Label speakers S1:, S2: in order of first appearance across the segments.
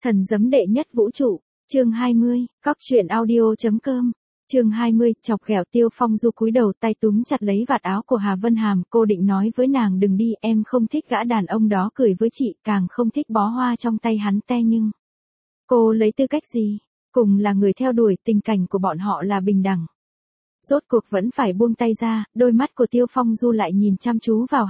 S1: Thần giấm đệ nhất vũ trụ, chương 20, cóc truyện audio.com, chương 20, chọc ghẹo Tiêu Phong Du cúi đầu tay túm chặt lấy vạt áo của Hà Vân Hàm, cô định nói với nàng đừng đi, em không thích gã đàn ông đó cười với chị, càng không thích bó hoa trong tay hắn te nhưng. Cô lấy tư cách gì? Cùng là người theo đuổi, tình cảnh của bọn họ là bình đẳng. Rốt cuộc vẫn phải buông tay ra, đôi mắt của Tiêu Phong Du lại nhìn chăm chú vào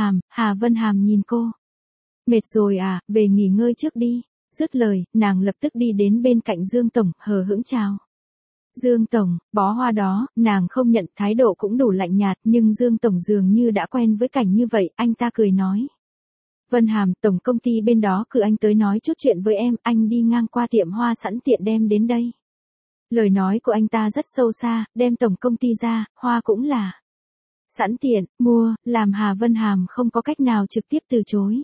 S1: Hà Vân Hàm nhìn cô. Mệt rồi à, về nghỉ ngơi trước đi. Dứt lời, nàng lập tức đi đến bên cạnh Dương Tổng, hờ hững chào. Dương Tổng, bó hoa đó, nàng không nhận, thái độ cũng đủ lạnh nhạt, nhưng Dương Tổng dường như đã quen với cảnh như vậy, anh ta cười nói. Vân Hàm, tổng công ty bên đó cử anh tới nói chút chuyện với em, anh đi ngang qua tiệm hoa sẵn tiện đem đến đây. Lời nói của anh ta rất sâu xa, đem tổng công ty ra, hoa cũng là sẵn tiện, mua, làm Hà Vân Hàm không có cách nào trực tiếp từ chối.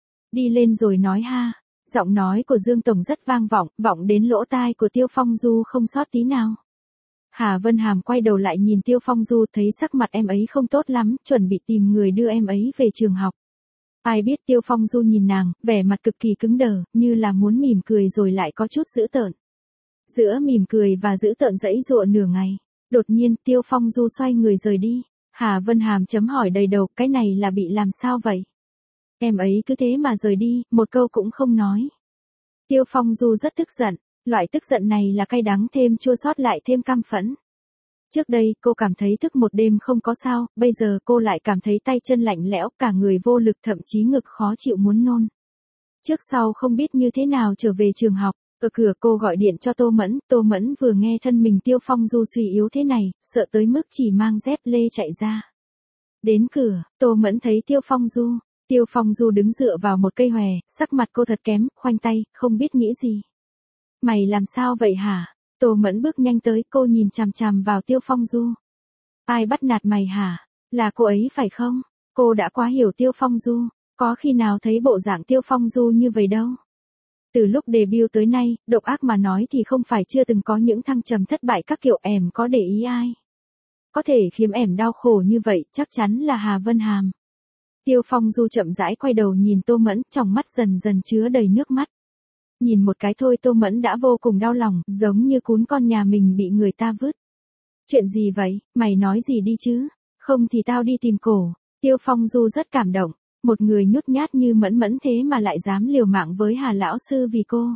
S1: Đi lên rồi nói ha. Giọng nói của Dương Tổng rất vang vọng, vọng đến lỗ tai của Tiêu Phong Du không sót tí nào. Hà Vân Hàm quay đầu lại nhìn Tiêu Phong Du, thấy sắc mặt em ấy không tốt lắm, chuẩn bị tìm người đưa em ấy về trường học. Ai biết Tiêu Phong Du nhìn nàng, vẻ mặt cực kỳ cứng đờ, như là muốn mỉm cười rồi lại có chút dữ tợn. Giữa mỉm cười và dữ tợn giãy giụa nửa ngày, đột nhiên Tiêu Phong Du xoay người rời đi. Hà Vân Hàm chấm hỏi đầy đầu, cái này là bị làm sao vậy? Em ấy cứ thế mà rời đi, một câu cũng không nói. Tiêu Phong Du rất tức giận, loại tức giận này là cay đắng thêm chua xót lại thêm căm phẫn. Trước đây cô cảm thấy thức một đêm không có sao, bây giờ cô lại cảm thấy tay chân lạnh lẽo, cả người vô lực, thậm chí ngực khó chịu muốn nôn. Trước sau không biết như thế nào trở về trường học, ở cửa cô gọi điện cho Tô Mẫn vừa nghe thân mình Tiêu Phong Du suy yếu thế này, sợ tới mức chỉ mang dép lê chạy ra. Đến cửa, Tô Mẫn thấy Tiêu Phong Du. Tiêu Phong Du đứng dựa vào một cây hòe, sắc mặt cô thật kém, khoanh tay, không biết nghĩ gì. Mày làm sao vậy hả? Tô Mẫn bước nhanh tới, cô nhìn chằm chằm vào Tiêu Phong Du. Ai bắt nạt mày hả? Là cô ấy phải không? Cô đã quá hiểu Tiêu Phong Du, có khi nào thấy bộ dạng Tiêu Phong Du như vậy đâu. Từ lúc debut tới nay, độc ác mà nói thì không phải chưa từng có những thăng trầm thất bại các kiểu, em có để ý ai. Có thể khiến em đau khổ như vậy, chắc chắn là Hà Vân Hàm. Tiêu Phong Du chậm rãi quay đầu nhìn Tô Mẫn, trong mắt dần dần chứa đầy nước mắt. Nhìn một cái thôi Tô Mẫn đã vô cùng đau lòng, giống như cún con nhà mình bị người ta vứt. Chuyện gì vậy, mày nói gì đi chứ, không thì tao đi tìm cổ. Tiêu Phong Du rất cảm động, một người nhút nhát như Mẫn thế mà lại dám liều mạng với Hà lão sư vì cô.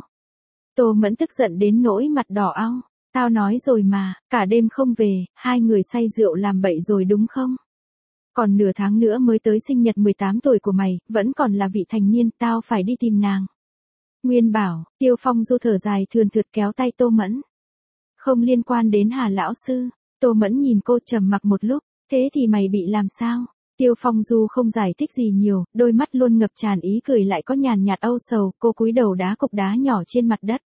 S1: Tô Mẫn tức giận đến nỗi mặt đỏ ao. Tao nói rồi mà, cả đêm không về, hai người say rượu làm bậy rồi đúng không? Còn nửa tháng nữa mới tới sinh nhật 18 tuổi của mày, vẫn còn là vị thành niên, tao phải đi tìm nàng. Nguyên bảo, Tiêu Phong Du thở dài thườn thượt kéo tay Tô Mẫn. Không liên quan đến Hà lão sư. Tô Mẫn nhìn cô trầm mặc một lúc, thế thì mày bị làm sao? Tiêu Phong Du không giải thích gì nhiều, đôi mắt luôn ngập tràn ý cười lại có nhàn nhạt âu sầu, cô cúi đầu đá cục đá nhỏ trên mặt đất.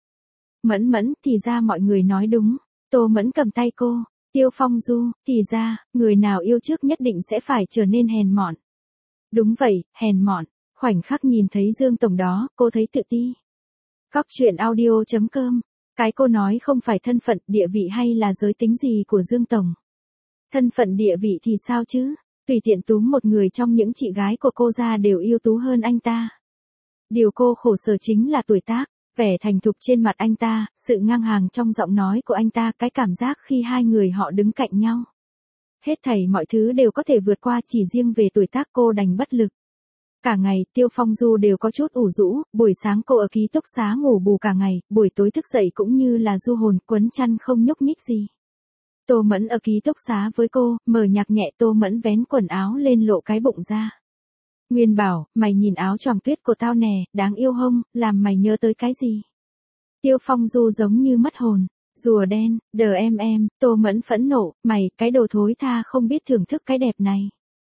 S1: Mẫn, thì ra mọi người nói đúng. Tô Mẫn cầm tay cô. Tiêu Phong Du, thì ra, người nào yêu trước nhất định sẽ phải trở nên hèn mọn. Đúng vậy, hèn mọn. Khoảnh khắc nhìn thấy Dương Tổng đó, cô thấy tự ti. Cóc truyện audio.com. Cái cô nói không phải thân phận, địa vị hay là giới tính gì của Dương Tổng. Thân phận địa vị thì sao chứ? Tùy tiện túm một người trong những chị gái của cô ra đều ưu tú hơn anh ta. Điều cô khổ sở chính là tuổi tác. Vẻ thành thục trên mặt anh ta, sự ngang hàng trong giọng nói của anh ta, cái cảm giác khi hai người họ đứng cạnh nhau. Hết thảy mọi thứ đều có thể vượt qua, chỉ riêng về tuổi tác cô đành bất lực. Cả ngày, Tiêu Phong Du đều có chút ủ rũ, buổi sáng cô ở ký túc xá ngủ bù cả ngày, buổi tối thức dậy cũng như là du hồn, quấn chăn không nhúc nhích gì. Tô Mẫn ở ký túc xá với cô, mở nhạc nhẹ, Tô Mẫn vén quần áo lên lộ cái bụng ra. Nguyên bảo, mày nhìn áo choàng tuyết của tao nè, đáng yêu hông, làm mày nhớ tới cái gì? Tiêu Phong Du giống như mất hồn. Rùa đen, em, Tô Mẫn phẫn nộ, mày, cái đồ thối tha không biết thưởng thức cái đẹp này.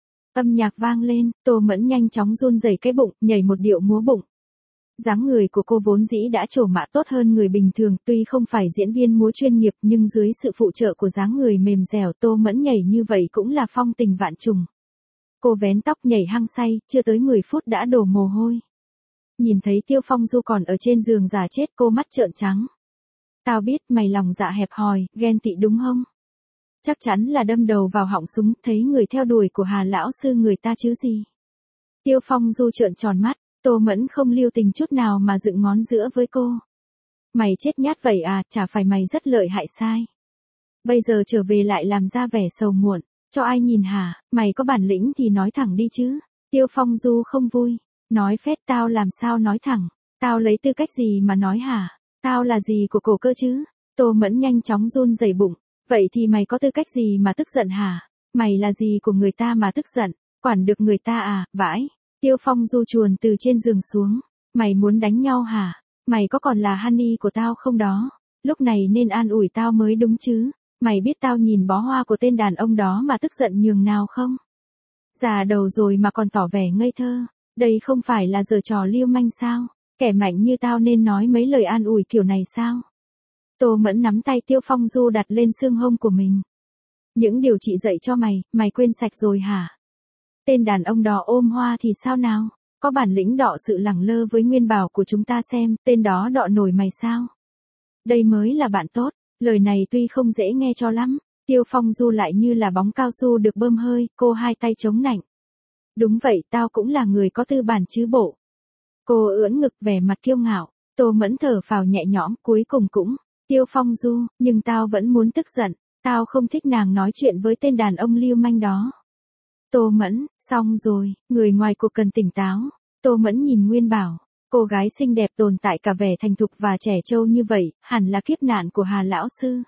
S1: Âm nhạc vang lên, Tô Mẫn nhanh chóng run rẩy cái bụng, nhảy một điệu múa bụng. Dáng người của cô vốn dĩ đã trổ mã tốt hơn người bình thường, tuy không phải diễn viên múa chuyên nghiệp nhưng dưới sự phụ trợ của dáng người mềm dẻo Tô Mẫn nhảy như vậy cũng là phong tình vạn trùng. Cô vén tóc nhảy hăng say, chưa tới 10 phút đã đổ mồ hôi. Nhìn thấy Tiêu Phong Du còn ở trên giường giả chết, cô mắt trợn trắng. Tao biết mày lòng dạ hẹp hòi, ghen tị đúng không? Chắc chắn là đâm đầu vào họng súng, thấy người theo đuổi của Hà lão sư người ta chứ gì. Tiêu Phong Du trợn tròn mắt, Tô Mẫn không lưu tình chút nào mà dựng ngón giữa với cô. Mày chết nhát vậy à, chả phải mày rất lợi hại sai. Bây giờ trở về lại làm ra vẻ sầu muộn, cho ai nhìn hả, mày có bản lĩnh thì nói thẳng đi chứ. Tiêu Phong Du không vui, nói phét tao làm sao nói thẳng, tao lấy tư cách gì mà nói hả, tao là gì của cổ cơ chứ. Tô Mẫn nhanh chóng run rẩy bụng, vậy thì mày có tư cách gì mà tức giận hả, mày là gì của người ta mà tức giận, quản được người ta à, vãi. Tiêu Phong Du chuồn từ trên giường xuống, mày muốn đánh nhau hả, mày có còn là honey của tao không đó, lúc này nên an ủi tao mới đúng chứ. Mày biết tao nhìn bó hoa của tên đàn ông đó mà tức giận nhường nào không? Già đầu rồi mà còn tỏ vẻ ngây thơ, đây không phải là giở trò lưu manh sao? Kẻ mạnh như tao nên nói mấy lời an ủi kiểu này sao? Tô Mẫn nắm tay Tiêu Phong Du đặt lên xương hông của mình. Những điều chị dạy cho mày, mày quên sạch rồi hả? Tên đàn ông đó ôm hoa thì sao nào? Có bản lĩnh đọ sự lẳng lơ với Nguyên Bảo của chúng ta xem, tên đó đọ nổi mày sao? Đây mới là bạn tốt. Lời này tuy không dễ nghe cho lắm, Tiêu Phong Du lại như là bóng cao su được bơm hơi, cô hai tay chống nạnh. Đúng vậy, tao cũng là người có tư bản chứ bộ. Cô ưỡn ngực vẻ mặt kiêu ngạo, Tô Mẫn thở phào nhẹ nhõm, cuối cùng cũng, Tiêu Phong Du, nhưng tao vẫn muốn tức giận, tao không thích nàng nói chuyện với tên đàn ông lưu manh đó. Tô Mẫn, xong rồi, người ngoài cuộc cần tỉnh táo. Tô Mẫn nhìn Nguyên Bảo. Cô gái xinh đẹp tồn tại cả vẻ thành thục và trẻ trâu như vậy, hẳn là kiếp nạn của Hà lão sư.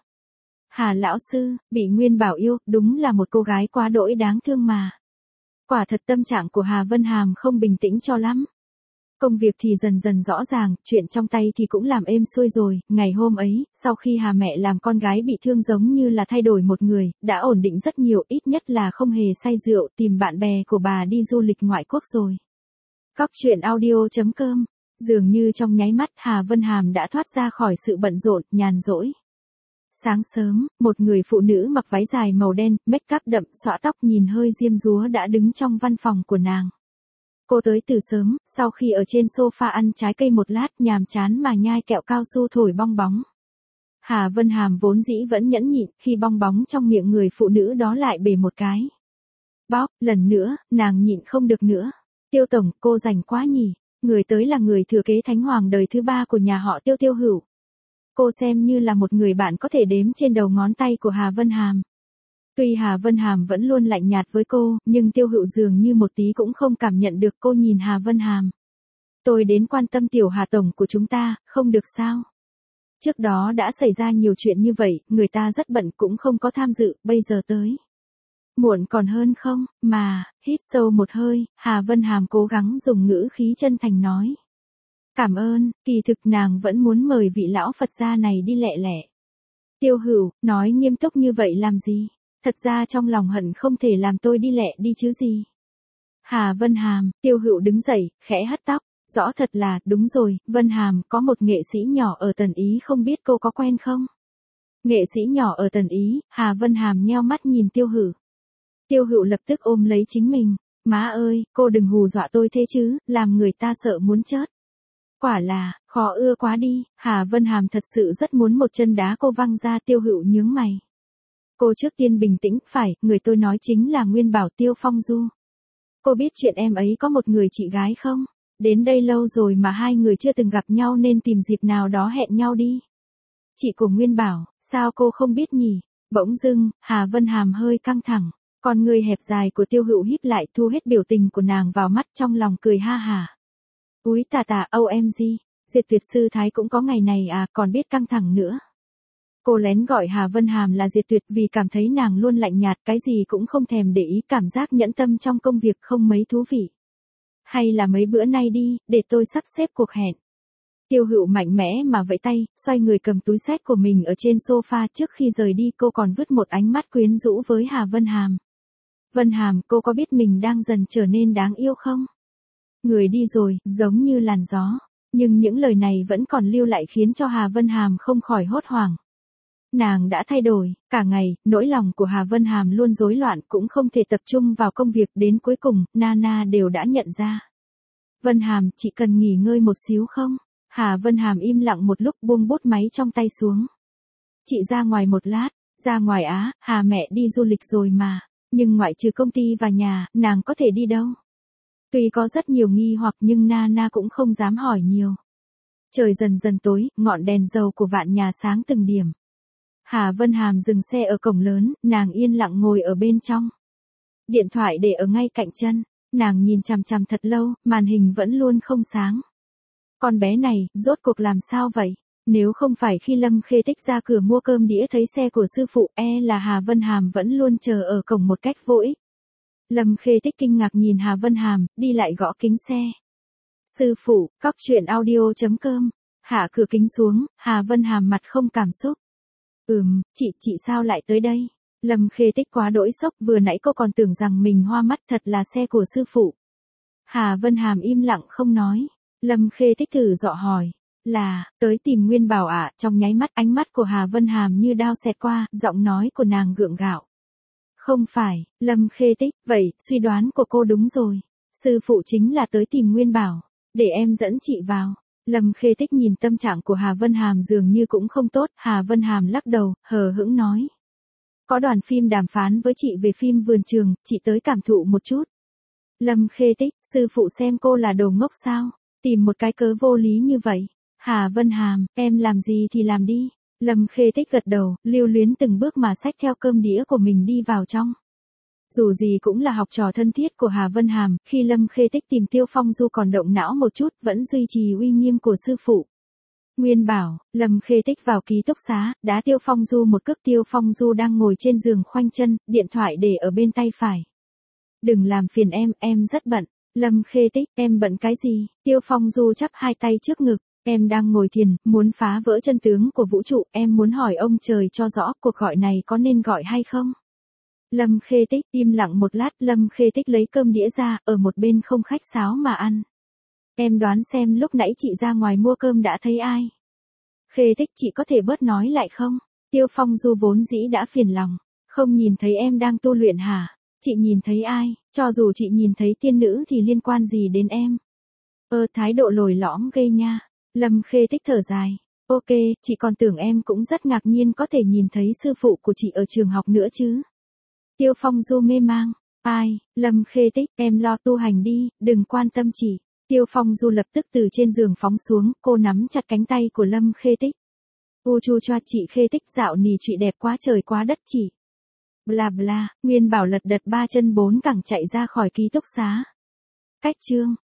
S1: Hà lão sư, bị Nguyên Bảo yêu, đúng là một cô gái quá đỗi đáng thương mà. Quả thật tâm trạng của Hà Vân Hàm không bình tĩnh cho lắm. Công việc thì dần dần rõ ràng, chuyện trong tay thì cũng làm êm xuôi rồi. Ngày hôm ấy, sau khi Hà mẹ làm con gái bị thương giống như là thay đổi một người, đã ổn định rất nhiều, ít nhất là không hề say rượu, tìm bạn bè của bà đi du lịch ngoại quốc rồi. Góc truyện audio.com. Dường như trong nháy mắt Hà Vân Hàm đã thoát ra khỏi sự bận rộn, nhàn rỗi. Sáng sớm, một người phụ nữ mặc váy dài màu đen, make up đậm, xõa tóc nhìn hơi diêm dúa đã đứng trong văn phòng của nàng. Cô tới từ sớm, sau khi ở trên sofa ăn trái cây một lát, nhàm chán mà nhai kẹo cao su thổi bong bóng. Hà Vân Hàm vốn dĩ vẫn nhẫn nhịn, khi bong bóng trong miệng người phụ nữ đó lại bể một cái. Bóp, lần nữa, nàng nhịn không được nữa. Tiêu tổng, cô rảnh quá nhỉ. Người tới là người thừa kế thánh hoàng đời thứ 3 của nhà họ Tiêu Tiêu Hữu. Cô xem như là một người bạn có thể đếm trên đầu ngón tay của Hà Vân Hàm. Tuy Hà Vân Hàm vẫn luôn lạnh nhạt với cô, nhưng Tiêu Hữu dường như một tí cũng không cảm nhận được. Cô nhìn Hà Vân Hàm. Tôi đến quan tâm tiểu Hà tổng của chúng ta, không được sao? Trước đó đã xảy ra nhiều chuyện như vậy, người ta rất bận cũng không có tham dự, bây giờ tới. Muộn còn hơn không, mà, hít sâu một hơi, Hà Vân Hàm cố gắng dùng ngữ khí chân thành nói. Cảm ơn, kỳ thực nàng vẫn muốn mời vị lão Phật gia này đi lẹ lẹ. Tiêu Hữu, nói nghiêm túc như vậy làm gì? Thật ra trong lòng hận không thể làm tôi đi lẹ đi chứ gì. Hà Vân Hàm, Tiêu Hữu đứng dậy, khẽ hất tóc. Rõ thật là, đúng rồi, Vân Hàm, có một nghệ sĩ nhỏ ở Tần Ý không biết cô có quen không? Nghệ sĩ nhỏ ở Tần Ý, Hà Vân Hàm nheo mắt nhìn Tiêu Hữu. Tiêu Hữu lập tức ôm lấy chính mình. Má ơi, cô đừng hù dọa tôi thế chứ, làm người ta sợ muốn chết. Quả là, khó ưa quá đi, Hà Vân Hàm thật sự rất muốn một chân đá cô văng ra. Tiêu Hữu nhướng mày. Cô trước tiên bình tĩnh, phải, người tôi nói chính là Nguyên Bảo Tiêu Phong Du. Cô biết chuyện em ấy có một người chị gái không? Đến đây lâu rồi mà hai người chưa từng gặp nhau nên tìm dịp nào đó hẹn nhau đi. Chị của Nguyên Bảo, sao cô không biết nhỉ? Bỗng dưng, Hà Vân Hàm hơi căng thẳng. Con người hẹp dài của Tiêu Hữu híp lại thu hết biểu tình của nàng vào mắt, trong lòng cười ha hả. Úi tà tà, OMG, Diệt Tuyệt Sư Thái cũng có ngày này à, còn biết căng thẳng nữa. Cô lén gọi Hà Vân Hàm là Diệt Tuyệt vì cảm thấy nàng luôn lạnh nhạt, cái gì cũng không thèm để ý, cảm giác nhẫn tâm trong công việc không mấy thú vị. Hay là mấy bữa nay đi, để tôi sắp xếp cuộc hẹn. Tiêu Hữu mạnh mẽ mà vẫy tay, xoay người cầm túi xách của mình ở trên sofa. Trước khi rời đi cô còn vứt một ánh mắt quyến rũ với Hà Vân Hàm. Vân Hàm, cô có biết mình đang dần trở nên đáng yêu không? Người đi rồi, giống như làn gió. Nhưng những lời này vẫn còn lưu lại khiến cho Hà Vân Hàm không khỏi hốt hoảng. Nàng đã thay đổi, cả ngày, nỗi lòng của Hà Vân Hàm luôn rối loạn, cũng không thể tập trung vào công việc, đến cuối cùng, Nana đều đã nhận ra. Vân Hàm, chị cần nghỉ ngơi một xíu không? Hà Vân Hàm im lặng một lúc, buông bút máy trong tay xuống. Chị ra ngoài một lát. Ra ngoài á? Hà mẹ đi du lịch rồi mà. Nhưng ngoại trừ công ty và nhà, nàng có thể đi đâu? Tuy có rất nhiều nghi hoặc nhưng Nana cũng không dám hỏi nhiều. Trời dần dần tối, ngọn đèn dầu của vạn nhà sáng từng điểm. Hà Vân Hàm dừng xe ở cổng lớn, nàng yên lặng ngồi ở bên trong. Điện thoại để ở ngay cạnh chân, nàng nhìn chằm chằm thật lâu, màn hình vẫn luôn không sáng. Con bé này, rốt cuộc làm sao vậy? Nếu không phải khi Lâm Khê Tích ra cửa mua cơm đĩa thấy xe của sư phụ, là Hà Vân Hàm vẫn luôn chờ ở cổng một cách vô ích. Lâm Khê Tích kinh ngạc nhìn Hà Vân Hàm, đi lại gõ kính xe. Sư phụ, cóc truyện audio.com. Hạ cửa kính xuống, Hà Vân Hàm mặt không cảm xúc. Chị sao lại tới đây? Lâm Khê Tích quá đỗi sốc, vừa nãy cô còn tưởng rằng mình hoa mắt, thật là xe của sư phụ. Hà Vân Hàm im lặng không nói. Lâm Khê Tích thử dọ hỏi. Là, tới tìm Nguyên Bảo ạ, trong nháy mắt ánh mắt của Hà Vân Hàm như đao xẹt qua, giọng nói của nàng gượng gạo. Không phải, Lâm Khê Tích, vậy, suy đoán của cô đúng rồi. Sư phụ chính là tới tìm Nguyên Bảo. Để em dẫn chị vào. Lâm Khê Tích nhìn tâm trạng của Hà Vân Hàm dường như cũng không tốt, Hà Vân Hàm lắc đầu, hờ hững nói. Có đoàn phim đàm phán với chị về phim Vườn Trường, chị tới cảm thụ một chút. Lâm Khê Tích, sư phụ xem cô là đồ ngốc sao? Tìm một cái cớ vô lý như vậy. Hà Vân Hàm, em làm gì thì làm đi. Lâm Khê Tích gật đầu, lưu luyến từng bước mà xách theo cơm đĩa của mình đi vào trong. Dù gì cũng là học trò thân thiết của Hà Vân Hàm, khi Lâm Khê Tích tìm Tiêu Phong Du còn động não một chút, vẫn duy trì uy nghiêm của sư phụ. Nguyên Bảo, Lâm Khê Tích vào ký túc xá, đá Tiêu Phong Du một cước. Tiêu Phong Du đang ngồi trên giường khoanh chân, điện thoại để ở bên tay phải. Đừng làm phiền em rất bận. Lâm Khê Tích, em bận cái gì? Tiêu Phong Du chắp hai tay trước ngực. Em đang ngồi thiền, muốn phá vỡ chân tướng của vũ trụ, em muốn hỏi ông trời cho rõ cuộc gọi này có nên gọi hay không? Lâm Khê Tích im lặng một lát, Lâm Khê Tích lấy cơm đĩa ra, ở một bên không khách sáo mà ăn. Em đoán xem lúc nãy chị ra ngoài mua cơm đã thấy ai? Khê Tích, chị có thể bớt nói lại không? Tiêu Phong Du vốn dĩ đã phiền lòng. Không nhìn thấy em đang tu luyện hả? Chị nhìn thấy ai? Cho dù chị nhìn thấy tiên nữ thì liên quan gì đến em? Thái độ lồi lõm ghê nha. Lâm Khê Tích thở dài. Ok, chị còn tưởng em cũng rất ngạc nhiên có thể nhìn thấy sư phụ của chị ở trường học nữa chứ. Tiêu Phong Du mê mang. Ai, Lâm Khê Tích, em lo tu hành đi, đừng quan tâm chị. Tiêu Phong Du lập tức từ trên giường phóng xuống, cô nắm chặt cánh tay của Lâm Khê Tích. U chu cho chị Khê Tích, dạo nì chị đẹp quá trời quá đất chị. Bla bla, Nguyên Bảo lật đật ba chân bốn cẳng chạy ra khỏi ký túc xá. Cách chương.